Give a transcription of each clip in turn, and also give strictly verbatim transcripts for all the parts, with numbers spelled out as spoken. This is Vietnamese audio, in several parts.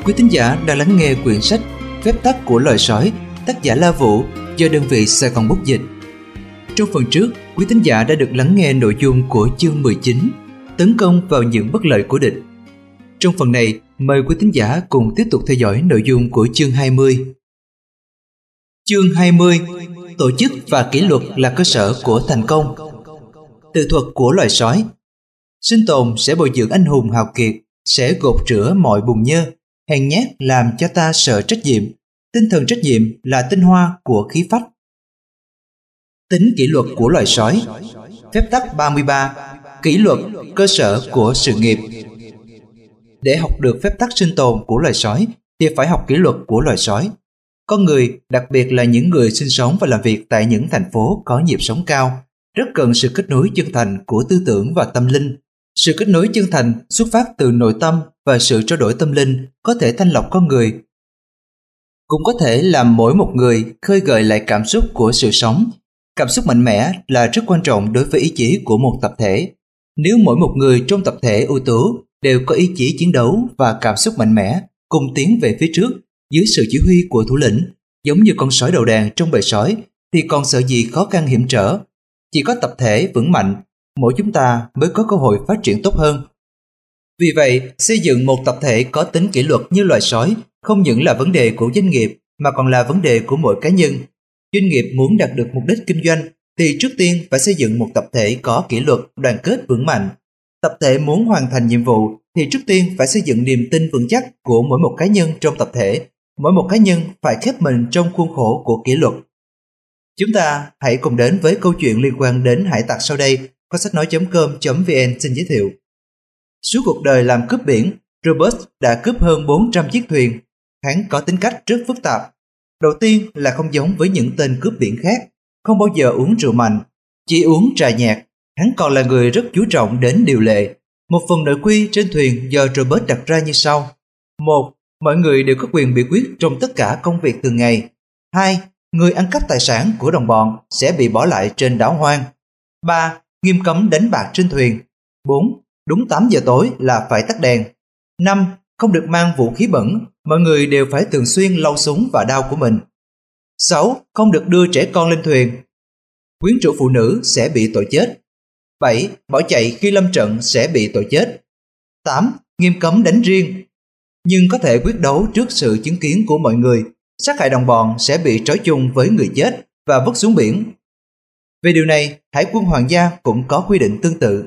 Quý thính giả đang lắng nghe quyển sách Phép tắc của loài sói, tác giả La Vũ, do đơn vị Sài Gòn Bút Dịch. Trong phần trước, quý thính giả đã được lắng nghe nội dung của chương mười chín, tấn công vào những bất lợi của địch. Trong phần này, mời quý thính giả cùng tiếp tục theo dõi nội dung của chương hai mươi. Chương hai mươi, tổ chức và kỷ luật là cơ sở của thành công. Tự thuật của loài sói. Sinh tồn sẽ bồi dưỡng anh hùng hào kiệt, sẽ gột rửa mọi bùn nhơ. Hèn nhát làm cho ta sợ trách nhiệm. Tinh thần trách nhiệm là tinh hoa của khí phách. Tính kỷ luật của loài sói. Phép tắc ba mươi ba. Kỷ luật, cơ sở của sự nghiệp. Để học được phép tắc sinh tồn của loài sói thì phải học kỷ luật của loài sói. Con người, đặc biệt là những người sinh sống và làm việc tại những thành phố có nhịp sống cao, rất cần sự kết nối chân thành của tư tưởng và tâm linh. Sự kết nối chân thành xuất phát từ nội tâm và sự trao đổi tâm linh có thể thanh lọc con người, cũng có thể làm mỗi một người khơi gợi lại cảm xúc của sự sống. Cảm xúc mạnh mẽ là rất quan trọng đối với ý chí của một tập thể. Nếu mỗi một người trong tập thể ưu tú đều có ý chí chiến đấu và cảm xúc mạnh mẽ, cùng tiến về phía trước dưới sự chỉ huy của thủ lĩnh, giống như con sói đầu đàn trong bầy sói, thì còn sợ gì khó khăn hiểm trở. Chỉ có tập thể vững mạnh, mỗi chúng ta mới có cơ hội phát triển tốt hơn. Vì vậy, xây dựng một tập thể có tính kỷ luật như loài sói không những là vấn đề của doanh nghiệp mà còn là vấn đề của mỗi cá nhân. Doanh nghiệp muốn đạt được mục đích kinh doanh thì trước tiên phải xây dựng một tập thể có kỷ luật, đoàn kết vững mạnh. Tập thể muốn hoàn thành nhiệm vụ thì trước tiên phải xây dựng niềm tin vững chắc của mỗi một cá nhân trong tập thể. Mỗi một cá nhân phải khép mình trong khuôn khổ của kỷ luật. Chúng ta hãy cùng đến với câu chuyện liên quan đến hải tặc sau đây. Có sách nói chấm com chấm vn xin giới thiệu. Suốt cuộc đời làm cướp biển, Robert đã cướp hơn bốn trăm chiếc thuyền. Hắn có tính cách rất phức tạp. Đầu tiên là không giống với những tên cướp biển khác, không bao giờ uống rượu mạnh, chỉ uống trà nhạt. Hắn còn là người rất chú trọng đến điều lệ. Một phần nội quy trên thuyền do Robert đặt ra như sau. Một, mọi người đều có quyền biểu quyết trong tất cả công việc thường ngày. Hai, người ăn cắp tài sản của đồng bọn sẽ bị bỏ lại trên đảo hoang. Ba, nghiêm cấm đánh bạc trên thuyền. Bốn, đúng tám giờ tối là phải tắt đèn. Năm, không được mang vũ khí bẩn, mọi người đều phải thường xuyên lau súng và đao của mình. Sáu, không được đưa trẻ con lên thuyền. Quyến rũ phụ nữ sẽ bị tội chết. Bảy, bỏ chạy khi lâm trận sẽ bị tội chết. Tám, nghiêm cấm đánh riêng, nhưng có thể quyết đấu trước sự chứng kiến của mọi người. Sát hại đồng bọn sẽ bị trói chung với người chết và vứt xuống biển. Về điều này, Hải quân Hoàng gia cũng có quy định tương tự.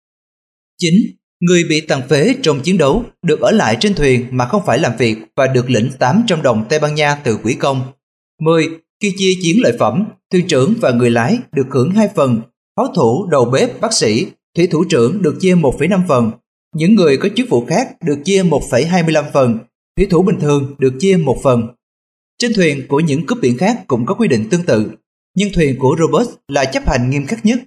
Chín, người bị tàn phế trong chiến đấu được ở lại trên thuyền mà không phải làm việc và được lĩnh tám trăm đồng Tây Ban Nha từ quỹ công. Mười, khi chia chiến lợi phẩm, thuyền trưởng và người lái được hưởng hai phần, pháo thủ, đầu bếp, bác sĩ, thủy thủ trưởng được chia một phẩy năm phần, những người có chức vụ khác được chia một phẩy hai mươi lăm phần, thủy thủ bình thường được chia một phần. Trên thuyền của những cướp biển khác cũng có quy định tương tự, nhưng thuyền của Robert là chấp hành nghiêm khắc nhất.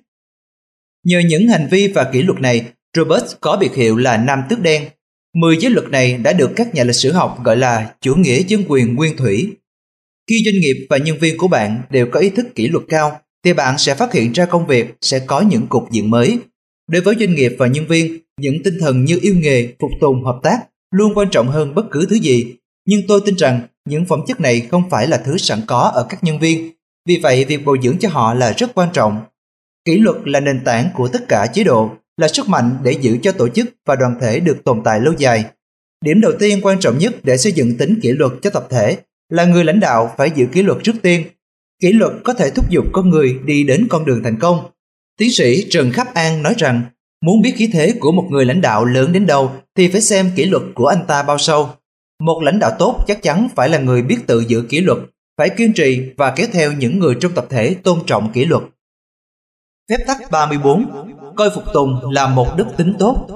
Nhờ những hành vi và kỷ luật này, Robert có biệt hiệu là Nam Tước Đen. Mười giới luật này đã được các nhà lịch sử học gọi là chủ nghĩa dân quyền nguyên thủy. Khi doanh nghiệp và nhân viên của bạn đều có ý thức kỷ luật cao, thì bạn sẽ phát hiện ra công việc sẽ có những cục diện mới. Đối với doanh nghiệp và nhân viên, những tinh thần như yêu nghề, phục tùng, hợp tác luôn quan trọng hơn bất cứ thứ gì. Nhưng tôi tin rằng những phẩm chất này không phải là thứ sẵn có ở các nhân viên. Vì vậy, việc bồi dưỡng cho họ là rất quan trọng. Kỷ luật là nền tảng của tất cả chế độ, là sức mạnh để giữ cho tổ chức và đoàn thể được tồn tại lâu dài. Điểm đầu tiên quan trọng nhất để xây dựng tính kỷ luật cho tập thể là người lãnh đạo phải giữ kỷ luật trước tiên. Kỷ luật có thể thúc giục con người đi đến con đường thành công. Tiến sĩ Trần Khắc An nói rằng, muốn biết khí thế của một người lãnh đạo lớn đến đâu thì phải xem kỷ luật của anh ta bao sâu. Một lãnh đạo tốt chắc chắn phải là người biết tự giữ kỷ luật, phải kiên trì và kéo theo những người trong tập thể tôn trọng kỷ luật. Phép tắc ba mươi bốn. Coi phục tùng là một đức tính tốt.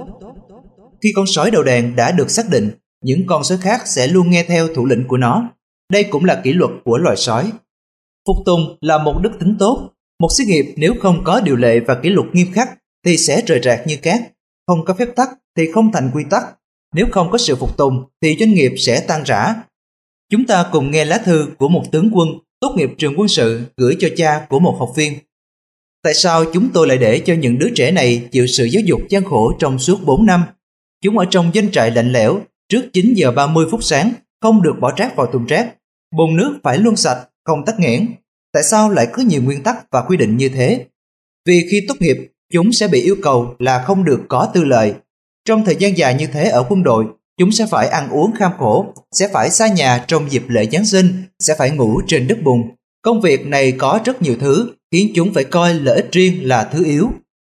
Khi con sói đầu đàn đã được xác định, những con sói khác sẽ luôn nghe theo thủ lĩnh của nó. Đây cũng là kỷ luật của loài sói. Phục tùng là một đức tính tốt. Một xí nghiệp nếu không có điều lệ và kỷ luật nghiêm khắc thì sẽ rời rạc như cát. Không có phép tắc thì không thành quy tắc. Nếu không có sự phục tùng thì doanh nghiệp sẽ tan rã. Chúng ta cùng nghe lá thư của một tướng quân tốt nghiệp trường quân sự gửi cho cha của một học viên. Tại sao chúng tôi lại để cho những đứa trẻ này chịu sự giáo dục gian khổ trong suốt bốn năm? Chúng ở trong doanh trại lạnh lẽo, trước chín giờ ba mươi phút sáng, không được bỏ rác vào thùng rác. Bồn nước phải luôn sạch, không tắc nghẽn. Tại sao lại có nhiều nguyên tắc và quy định như thế? Vì khi tốt nghiệp, chúng sẽ bị yêu cầu là không được có tư lợi. Trong thời gian dài như thế ở quân đội, chúng sẽ phải ăn uống kham khổ, sẽ phải xa nhà trong dịp lễ Giáng sinh, sẽ phải ngủ trên đất bùn. Công việc này có rất nhiều thứ, khiến chúng phải coi lợi ích riêng là thứ yếu.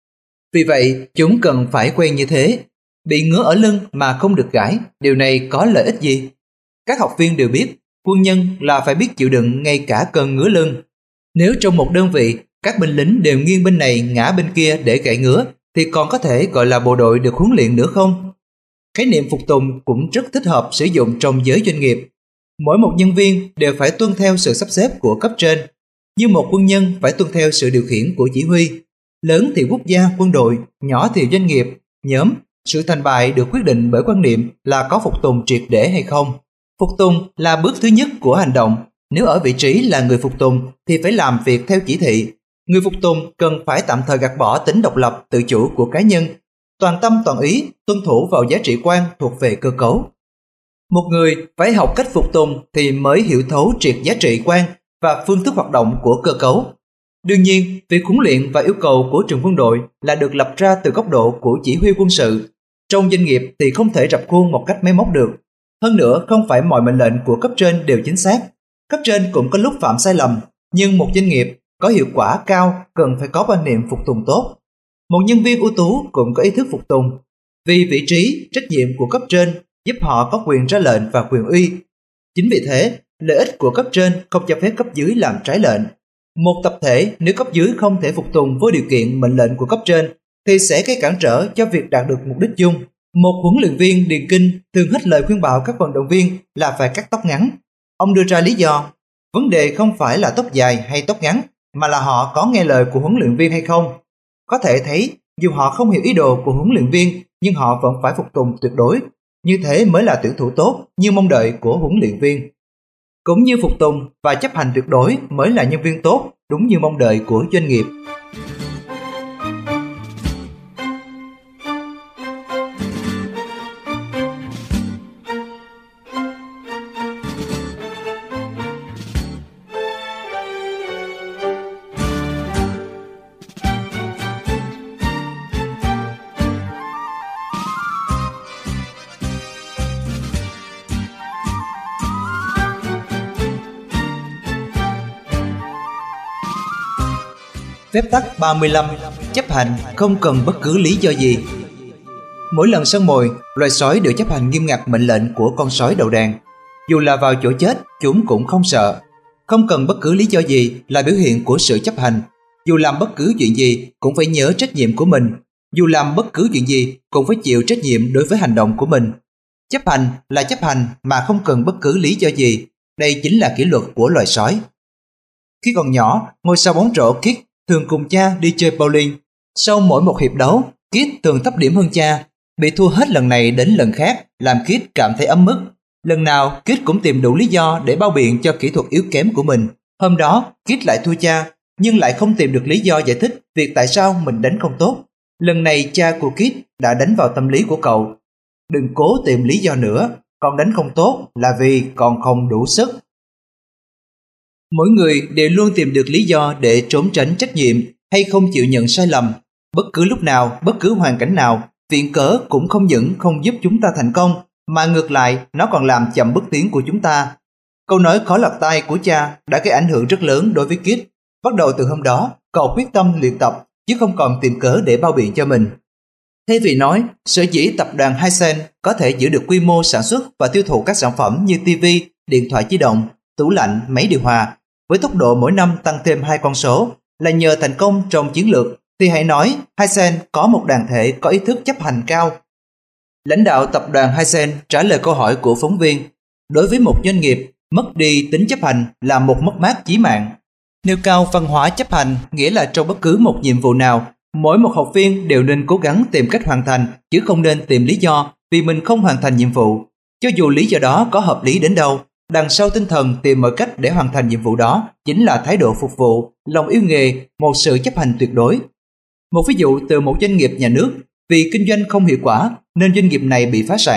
Vì vậy, chúng cần phải quen như thế. Bị ngứa ở lưng mà không được gãi, điều này có lợi ích gì? Các học viên đều biết, quân nhân là phải biết chịu đựng ngay cả cơn ngứa lưng. Nếu trong một đơn vị, các binh lính đều nghiêng bên này ngã bên kia để gãi ngứa, thì còn có thể gọi là bộ đội được huấn luyện nữa không? Khái niệm phục tùng cũng rất thích hợp sử dụng trong giới doanh nghiệp. Mỗi một nhân viên đều phải tuân theo sự sắp xếp của cấp trên, như một quân nhân phải tuân theo sự điều khiển của chỉ huy. Lớn thì quốc gia, quân đội, nhỏ thì doanh nghiệp, nhóm. Sự thành bại được quyết định bởi quan niệm là có phục tùng triệt để hay không. Phục tùng là bước thứ nhất của hành động. Nếu ở vị trí là người phục tùng thì phải làm việc theo chỉ thị. Người phục tùng cần phải tạm thời gạt bỏ tính độc lập, tự chủ của cá nhân, toàn tâm toàn ý tuân thủ vào giá trị quan thuộc về cơ cấu. Một người phải học cách phục tùng thì mới hiểu thấu triệt giá trị quan và phương thức hoạt động của cơ cấu. Đương nhiên, việc huấn luyện và yêu cầu của trường quân đội là được lập ra từ góc độ của chỉ huy quân sự. Trong doanh nghiệp thì không thể rập khuôn một cách máy móc được. Hơn nữa, không phải mọi mệnh lệnh của cấp trên đều chính xác. Cấp trên cũng có lúc phạm sai lầm, nhưng một doanh nghiệp có hiệu quả cao cần phải có quan niệm phục tùng tốt. Một nhân viên ưu tú cũng có ý thức phục tùng. Vì vị trí, trách nhiệm của cấp trên giúp họ có quyền ra lệnh và quyền uy. Chính vì thế, lợi ích của cấp trên không cho phép cấp dưới làm trái lệnh. Một tập thể nếu cấp dưới không thể phục tùng với điều kiện mệnh lệnh của cấp trên thì sẽ gây cản trở cho việc đạt được mục đích chung. Một huấn luyện viên điền kinh thường hết lời khuyên bảo các vận động viên là phải cắt tóc ngắn. Ông đưa ra lý do, vấn đề không phải là tóc dài hay tóc ngắn, mà là họ có nghe lời của huấn luyện viên hay không. Có thể thấy, dù họ không hiểu ý đồ của huấn luyện viên, nhưng họ vẫn phải phục tùng tuyệt đối. Như thế mới là tuyển thủ tốt như mong đợi của huấn luyện viên. Cũng như phục tùng và chấp hành tuyệt đối mới là nhân viên tốt, đúng như mong đợi của doanh nghiệp. Phép tắc ba mươi lăm. Chấp hành không cần bất cứ lý do gì. Mỗi lần săn mồi, loài sói đều chấp hành nghiêm ngặt mệnh lệnh của con sói đầu đàn. Dù là vào chỗ chết, chúng cũng không sợ. Không cần bất cứ lý do gì là biểu hiện của sự chấp hành. Dù làm bất cứ chuyện gì cũng phải nhớ trách nhiệm của mình. Dù làm bất cứ chuyện gì cũng phải chịu trách nhiệm đối với hành động của mình. Chấp hành là chấp hành mà không cần bất cứ lý do gì. Đây chính là kỷ luật của loài sói. Khi còn nhỏ, ngôi sao bóng rổ Kid thường cùng cha đi chơi bowling. Sau mỗi một hiệp đấu, Kid thường thấp điểm hơn cha. Bị thua hết lần này đến lần khác làm Kid cảm thấy ấm ức. Lần nào Kid cũng tìm đủ lý do để bao biện cho kỹ thuật yếu kém của mình. Hôm đó Kid lại thua cha, nhưng lại không tìm được lý do giải thích việc tại sao mình đánh không tốt. Lần này cha của Kid đã đánh vào tâm lý của cậu. Đừng cố tìm lý do nữa, con đánh không tốt là vì con không đủ sức. Mỗi người đều luôn tìm được lý do để trốn tránh trách nhiệm hay không chịu nhận sai lầm. Bất cứ lúc nào, bất cứ hoàn cảnh nào, viện cớ cũng không những không giúp chúng ta thành công, mà ngược lại nó còn làm chậm bước tiến của chúng ta. Câu nói khó lọt tai của cha đã gây ảnh hưởng rất lớn đối với Kid. Bắt đầu từ hôm đó, cậu quyết tâm luyện tập chứ không còn tìm cớ để bao biện cho mình. Thay vì nói, sở dĩ tập đoàn Hisense có thể giữ được quy mô sản xuất và tiêu thụ các sản phẩm như ti vi, điện thoại di động, tủ lạnh, máy điều hòa với tốc độ mỗi năm tăng thêm hai con số là nhờ thành công trong chiến lược, thì hãy nói Hisense có một đoàn thể có ý thức chấp hành cao. Lãnh đạo tập đoàn Hisense trả lời câu hỏi của phóng viên, đối với một doanh nghiệp, mất đi tính chấp hành là một mất mát chí mạng. Nêu cao văn hóa chấp hành nghĩa là trong bất cứ một nhiệm vụ nào, mỗi một học viên đều nên cố gắng tìm cách hoàn thành chứ không nên tìm lý do vì mình không hoàn thành nhiệm vụ. Cho dù lý do đó có hợp lý đến đâu, đằng sau tinh thần tìm mọi cách để hoàn thành nhiệm vụ đó chính là thái độ phục vụ, lòng yêu nghề, một sự chấp hành tuyệt đối. Một ví dụ từ một doanh nghiệp nhà nước, vì kinh doanh không hiệu quả nên doanh nghiệp này bị phá sản.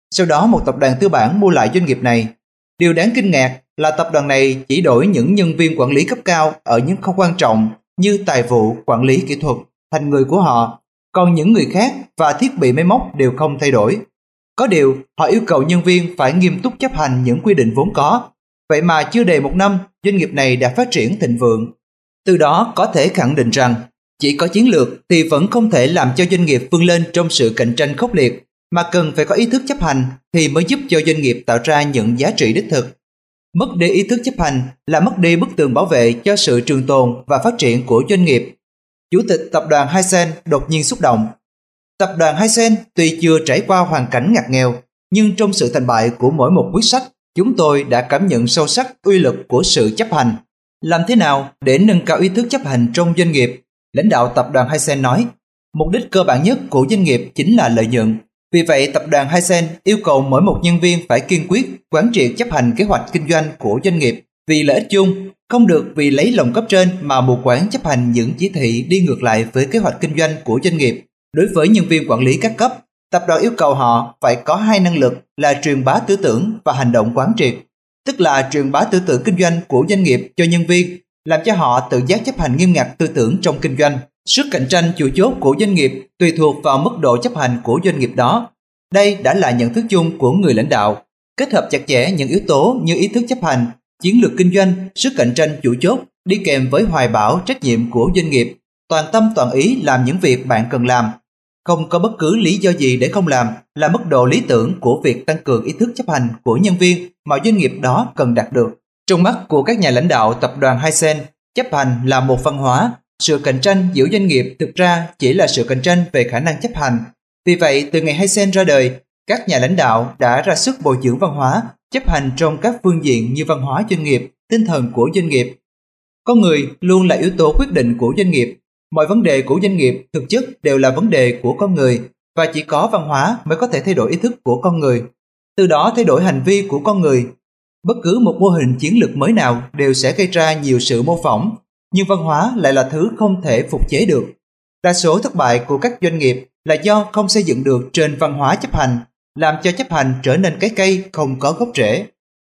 Sau đó một tập đoàn tư bản mua lại doanh nghiệp này. Điều đáng kinh ngạc là tập đoàn này chỉ đổi những nhân viên quản lý cấp cao ở những khâu quan trọng như tài vụ, quản lý kỹ thuật thành người của họ, còn những người khác và thiết bị máy móc đều không thay đổi. Có điều, họ yêu cầu nhân viên phải nghiêm túc chấp hành những quy định vốn có. Vậy mà chưa đầy một năm, doanh nghiệp này đã phát triển thịnh vượng. Từ đó có thể khẳng định rằng, chỉ có chiến lược thì vẫn không thể làm cho doanh nghiệp vươn lên trong sự cạnh tranh khốc liệt, mà cần phải có ý thức chấp hành thì mới giúp cho doanh nghiệp tạo ra những giá trị đích thực. Mất đi ý thức chấp hành là mất đi bức tường bảo vệ cho sự trường tồn và phát triển của doanh nghiệp. Chủ tịch tập đoàn Hisense đột nhiên xúc động. Tập đoàn Hisense tuy chưa trải qua hoàn cảnh ngặt nghèo, nhưng trong sự thành bại của mỗi một quyết sách, chúng tôi đã cảm nhận sâu sắc uy lực của sự chấp hành. Làm thế nào để nâng cao ý thức chấp hành trong doanh nghiệp? Lãnh đạo tập đoàn Hisense nói, mục đích cơ bản nhất của doanh nghiệp chính là lợi nhuận. Vì vậy, tập đoàn Hisense yêu cầu mỗi một nhân viên phải kiên quyết quán triệt chấp hành kế hoạch kinh doanh của doanh nghiệp vì lợi ích chung, không được vì lấy lòng cấp trên mà mù quáng chấp hành những chỉ thị đi ngược lại với kế hoạch kinh doanh của doanh nghiệp. Đối với nhân viên quản lý các cấp, tập đoàn yêu cầu họ phải có hai năng lực là truyền bá tư tưởng và hành động quán triệt, tức là truyền bá tư tưởng kinh doanh của doanh nghiệp cho nhân viên, làm cho họ tự giác chấp hành nghiêm ngặt tư tưởng trong kinh doanh. Sức cạnh tranh chủ chốt của doanh nghiệp tùy thuộc vào mức độ chấp hành của doanh nghiệp đó. Đây đã là nhận thức chung của người lãnh đạo. Kết hợp chặt chẽ những yếu tố như ý thức chấp hành, chiến lược kinh doanh, sức cạnh tranh chủ chốt đi kèm với hoài bão trách nhiệm của doanh nghiệp, toàn tâm toàn ý làm những việc bạn cần làm. Không có bất cứ lý do gì để không làm là mức độ lý tưởng của việc tăng cường ý thức chấp hành của nhân viên mà doanh nghiệp đó cần đạt được. Trong mắt của các nhà lãnh đạo tập đoàn Hisense, chấp hành là một văn hóa. Sự cạnh tranh giữa doanh nghiệp thực ra chỉ là sự cạnh tranh về khả năng chấp hành. Vì vậy, từ ngày Hisense ra đời, các nhà lãnh đạo đã ra sức bồi dưỡng văn hóa, chấp hành trong các phương diện như văn hóa doanh nghiệp, tinh thần của doanh nghiệp. Con người luôn là yếu tố quyết định của doanh nghiệp. Mọi vấn đề của doanh nghiệp thực chất đều là vấn đề của con người, và chỉ có văn hóa mới có thể thay đổi ý thức của con người, từ đó thay đổi hành vi của con người. Bất cứ một mô hình chiến lược mới nào đều sẽ gây ra nhiều sự mô phỏng, nhưng văn hóa lại là thứ không thể phục chế được. Đa số thất bại của các doanh nghiệp là do không xây dựng được trên văn hóa chấp hành, làm cho chấp hành trở nên cái cây không có gốc rễ.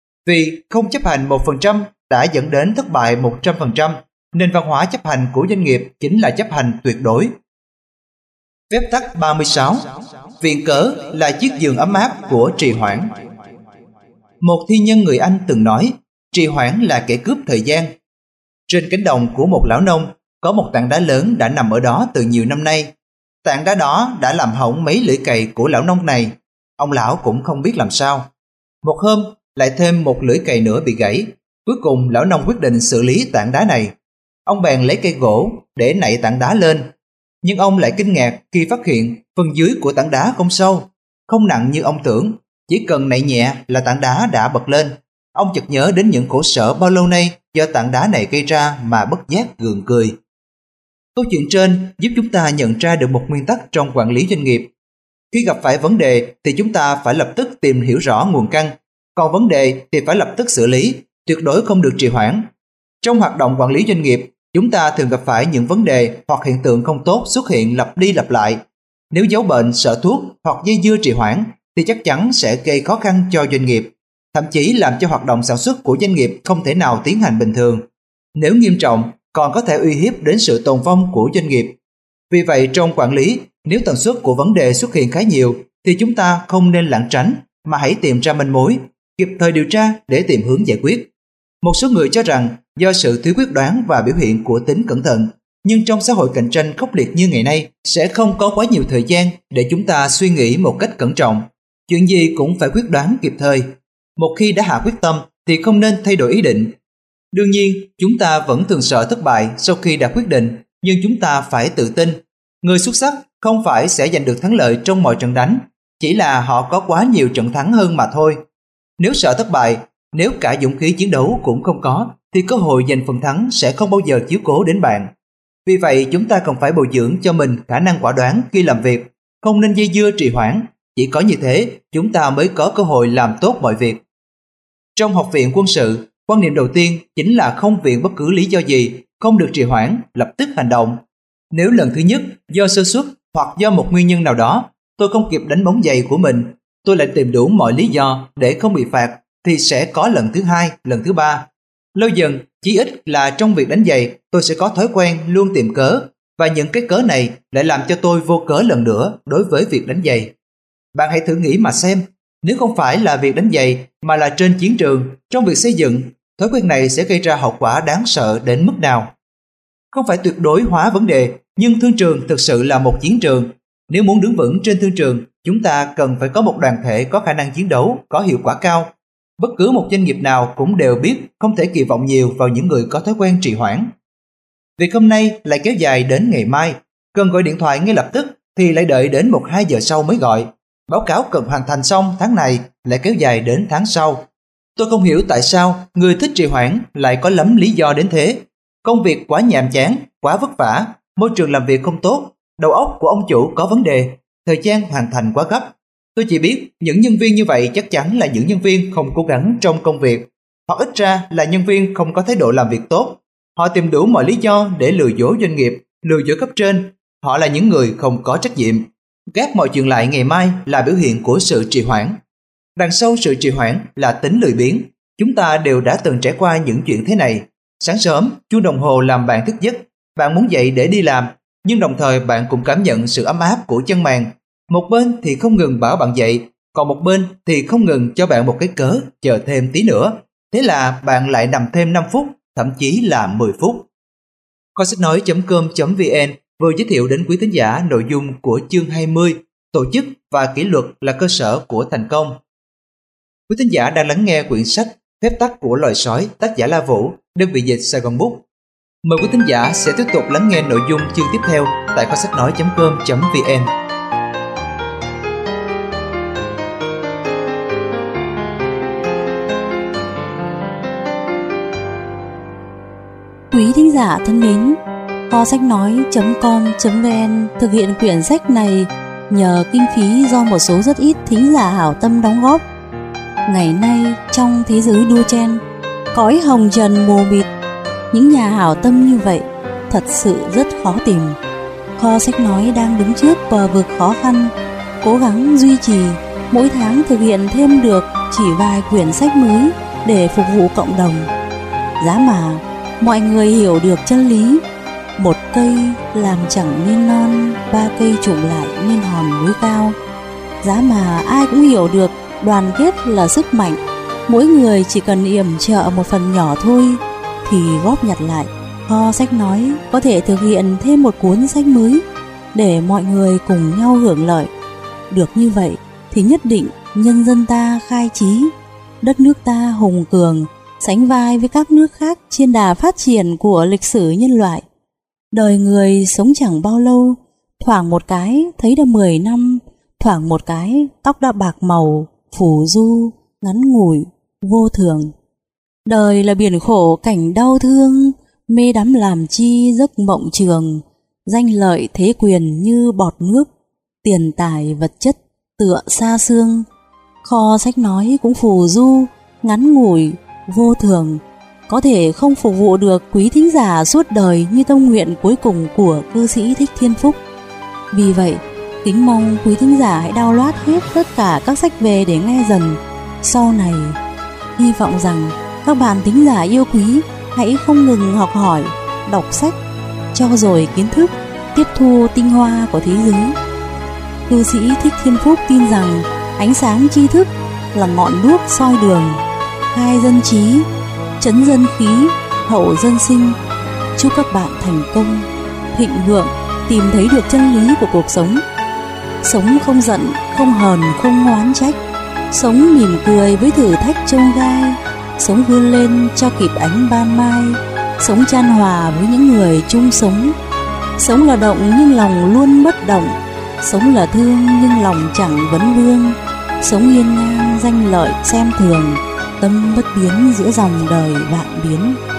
Vì không chấp hành một phần trăm đã dẫn đến thất bại một trăm phần trăm, nên văn hóa chấp hành của doanh nghiệp chính là chấp hành tuyệt đối. Phép tắc ba mươi sáu. Viện cớ là chiếc giường ấm áp của trì hoãn. Một thi nhân người Anh từng nói, trì hoãn là kẻ cướp thời gian. Trên cánh đồng của một lão nông, có một tảng đá lớn đã nằm ở đó từ nhiều năm nay. Tảng đá đó đã làm hỏng mấy lưỡi cày của lão nông này. Ông lão cũng không biết làm sao. Một hôm, lại thêm một lưỡi cày nữa bị gãy. Cuối cùng, lão nông quyết định xử lý tảng đá này. Ông bèn lấy cây gỗ để nạy tảng đá lên. Nhưng ông lại kinh ngạc khi phát hiện phần dưới của tảng đá không sâu, không nặng như ông tưởng. Chỉ cần nạy nhẹ là tảng đá đã bật lên. Ông chợt nhớ đến những khổ sở bao lâu nay do tảng đá này gây ra mà bất giác gượng cười. Câu chuyện trên giúp chúng ta nhận ra được một nguyên tắc trong quản lý doanh nghiệp. Khi gặp phải vấn đề thì chúng ta phải lập tức tìm hiểu rõ nguồn căn, còn vấn đề thì phải lập tức xử lý, tuyệt đối không được trì hoãn. Trong hoạt động quản lý doanh nghiệp, chúng ta thường gặp phải những vấn đề hoặc hiện tượng không tốt xuất hiện lặp đi lặp lại. Nếu giấu bệnh, sợ thuốc hoặc dây dưa trì hoãn thì chắc chắn sẽ gây khó khăn cho doanh nghiệp, thậm chí làm cho hoạt động sản xuất của doanh nghiệp không thể nào tiến hành bình thường. Nếu nghiêm trọng, còn có thể uy hiếp đến sự tồn vong của doanh nghiệp. Vì vậy, trong quản lý, nếu tần suất của vấn đề xuất hiện khá nhiều, thì chúng ta không nên lảng tránh, mà hãy tìm ra manh mối, kịp thời điều tra để tìm hướng giải quyết. Một số người cho rằng do sự thiếu quyết đoán và biểu hiện của tính cẩn thận, nhưng trong xã hội cạnh tranh khốc liệt như ngày nay, sẽ không có quá nhiều thời gian để chúng ta suy nghĩ một cách cẩn trọng. Chuyện gì cũng phải quyết đoán kịp thời. Một khi đã hạ quyết tâm thì không nên thay đổi ý định. Đương nhiên, chúng ta vẫn thường sợ thất bại sau khi đã quyết định, nhưng chúng ta phải tự tin. Người xuất sắc không phải sẽ giành được thắng lợi trong mọi trận đánh, chỉ là họ có quá nhiều trận thắng hơn mà thôi. Nếu sợ thất bại, nếu cả dũng khí chiến đấu cũng không có, thì cơ hội giành phần thắng sẽ không bao giờ chiếu cố đến bạn. Vì vậy, chúng ta cần phải bồi dưỡng cho mình khả năng quả đoán khi làm việc, không nên dây dưa trì hoãn. Chỉ có như thế, chúng ta mới có cơ hội làm tốt mọi việc. Trong học viện quân sự, quan niệm đầu tiên chính là không viện bất cứ lý do gì, không được trì hoãn, lập tức hành động. Nếu lần thứ nhất do sơ suất hoặc do một nguyên nhân nào đó, tôi không kịp đánh bóng giày của mình, tôi lại tìm đủ mọi lý do để không bị phạt, thì sẽ có lần thứ hai, lần thứ ba. Lâu dần, chí ít là trong việc đánh giày, tôi sẽ có thói quen luôn tìm cớ, và những cái cớ này lại làm cho tôi vô cớ lần nữa đối với việc đánh giày. Bạn hãy thử nghĩ mà xem, nếu không phải là việc đánh giày mà là trên chiến trường, trong việc xây dựng, thói quen này sẽ gây ra hậu quả đáng sợ đến mức nào. Không phải tuyệt đối hóa vấn đề, nhưng thương trường thực sự là một chiến trường. Nếu muốn đứng vững trên thương trường, chúng ta cần phải có một đoàn thể có khả năng chiến đấu, có hiệu quả cao. Bất cứ một doanh nghiệp nào cũng đều biết không thể kỳ vọng nhiều vào những người có thói quen trì hoãn. Việc hôm nay lại kéo dài đến ngày mai, cần gọi điện thoại ngay lập tức thì lại đợi đến một hai giờ sau mới gọi. Báo cáo cần hoàn thành xong tháng này lại kéo dài đến tháng sau. Tôi không hiểu tại sao người thích trì hoãn lại có lắm lý do đến thế. Công việc quá nhàm chán, quá vất vả, môi trường làm việc không tốt, đầu óc của ông chủ có vấn đề, thời gian hoàn thành quá gấp. Tôi chỉ biết những nhân viên như vậy chắc chắn là những nhân viên không cố gắng trong công việc, hoặc ít ra là nhân viên không có thái độ làm việc tốt. Họ tìm đủ mọi lý do để lừa dối doanh nghiệp, lừa dối cấp trên. Họ là những người không có trách nhiệm. Gác mọi chuyện lại ngày mai là biểu hiện của sự trì hoãn. Đằng sau sự trì hoãn là tính lười biếng. Chúng ta đều đã từng trải qua những chuyện thế này. Sáng sớm, chuông đồng hồ làm bạn thức giấc. Bạn muốn dậy để đi làm, nhưng đồng thời bạn cũng cảm nhận sự ấm áp của chân màn. Một bên thì không ngừng bảo bạn dậy, còn một bên thì không ngừng cho bạn một cái cớ chờ thêm tí nữa. Thế là bạn lại nằm thêm năm phút, thậm chí là mười phút. Kho sách nói chấm com chấm vn vừa giới thiệu đến quý thính giả nội dung của chương hai mươi, tổ chức và kỷ luật là cơ sở của thành công. Quý thính giả đang lắng nghe quyển sách Phép tắc của loài sói, tác giả La Vũ, đơn vị dịch Sài Gòn Book. Mời quý thính giả sẽ tiếp tục lắng nghe nội dung chương tiếp theo tại kho sách nói chấm com chấm vn. Quý thính giả thân mến, kho sách nói chấm com chấm vn thực hiện quyển sách này nhờ kinh phí do một số rất ít thính giả hảo tâm đóng góp. Ngày nay trong thế giới đua chen, cõi hồng trần mù mịt, những nhà hảo tâm như vậy thật sự rất khó tìm. Kho sách nói đang đứng trước bờ vực khó khăn, cố gắng duy trì, mỗi tháng thực hiện thêm được chỉ vài quyển sách mới để phục vụ cộng đồng. Giá mà mọi người hiểu được chân lý, một cây làm chẳng nên non, ba cây trụm lại nên hòn núi cao. Giá mà ai cũng hiểu được đoàn kết là sức mạnh, mỗi người chỉ cần yểm trợ một phần nhỏ thôi thì góp nhặt lại, kho sách nói có thể thực hiện thêm một cuốn sách mới để mọi người cùng nhau hưởng lợi. Được như vậy thì nhất định nhân dân ta khai trí, đất nước ta hùng cường, sánh vai với các nước khác trên đà phát triển của lịch sử nhân loại. Đời người sống chẳng bao lâu, thoảng một cái thấy đã mười năm, thoảng một cái tóc đã bạc màu, phù du, ngắn ngủi, vô thường. Đời là biển khổ cảnh đau thương, mê đắm làm chi giấc mộng trường, danh lợi thế quyền như bọt nước, tiền tài vật chất tựa xa xương. Kho sách nói cũng phù du, ngắn ngủi, vô thường, có thể không phục vụ được quý thính giả suốt đời như tâm nguyện cuối cùng của cư sĩ Thích Thiên Phúc. Vì vậy, kính mong quý thính giả hãy download hết tất cả các sách về để nghe dần. Sau này, hy vọng rằng các bạn thính giả yêu quý hãy không ngừng học hỏi, đọc sách, trau dồi kiến thức, tiếp thu tinh hoa của thế giới. Cư sĩ Thích Thiên Phúc tin rằng ánh sáng tri thức là ngọn đuốc soi đường, khai dân trí, trấn dân khí, hậu dân sinh. Chúc các bạn thành công, thịnh vượng, tìm thấy được chân lý của cuộc sống. Sống không giận, không hờn, không oán trách. Sống mỉm cười với thử thách chông gai. Sống vươn lên cho kịp ánh ban mai. Sống chan hòa với những người chung sống. Sống là động nhưng lòng luôn bất động. Sống là thương nhưng lòng chẳng vấn vương. Sống hiên ngang danh lợi xem thường, tâm bất biến giữa dòng đời vạn biến.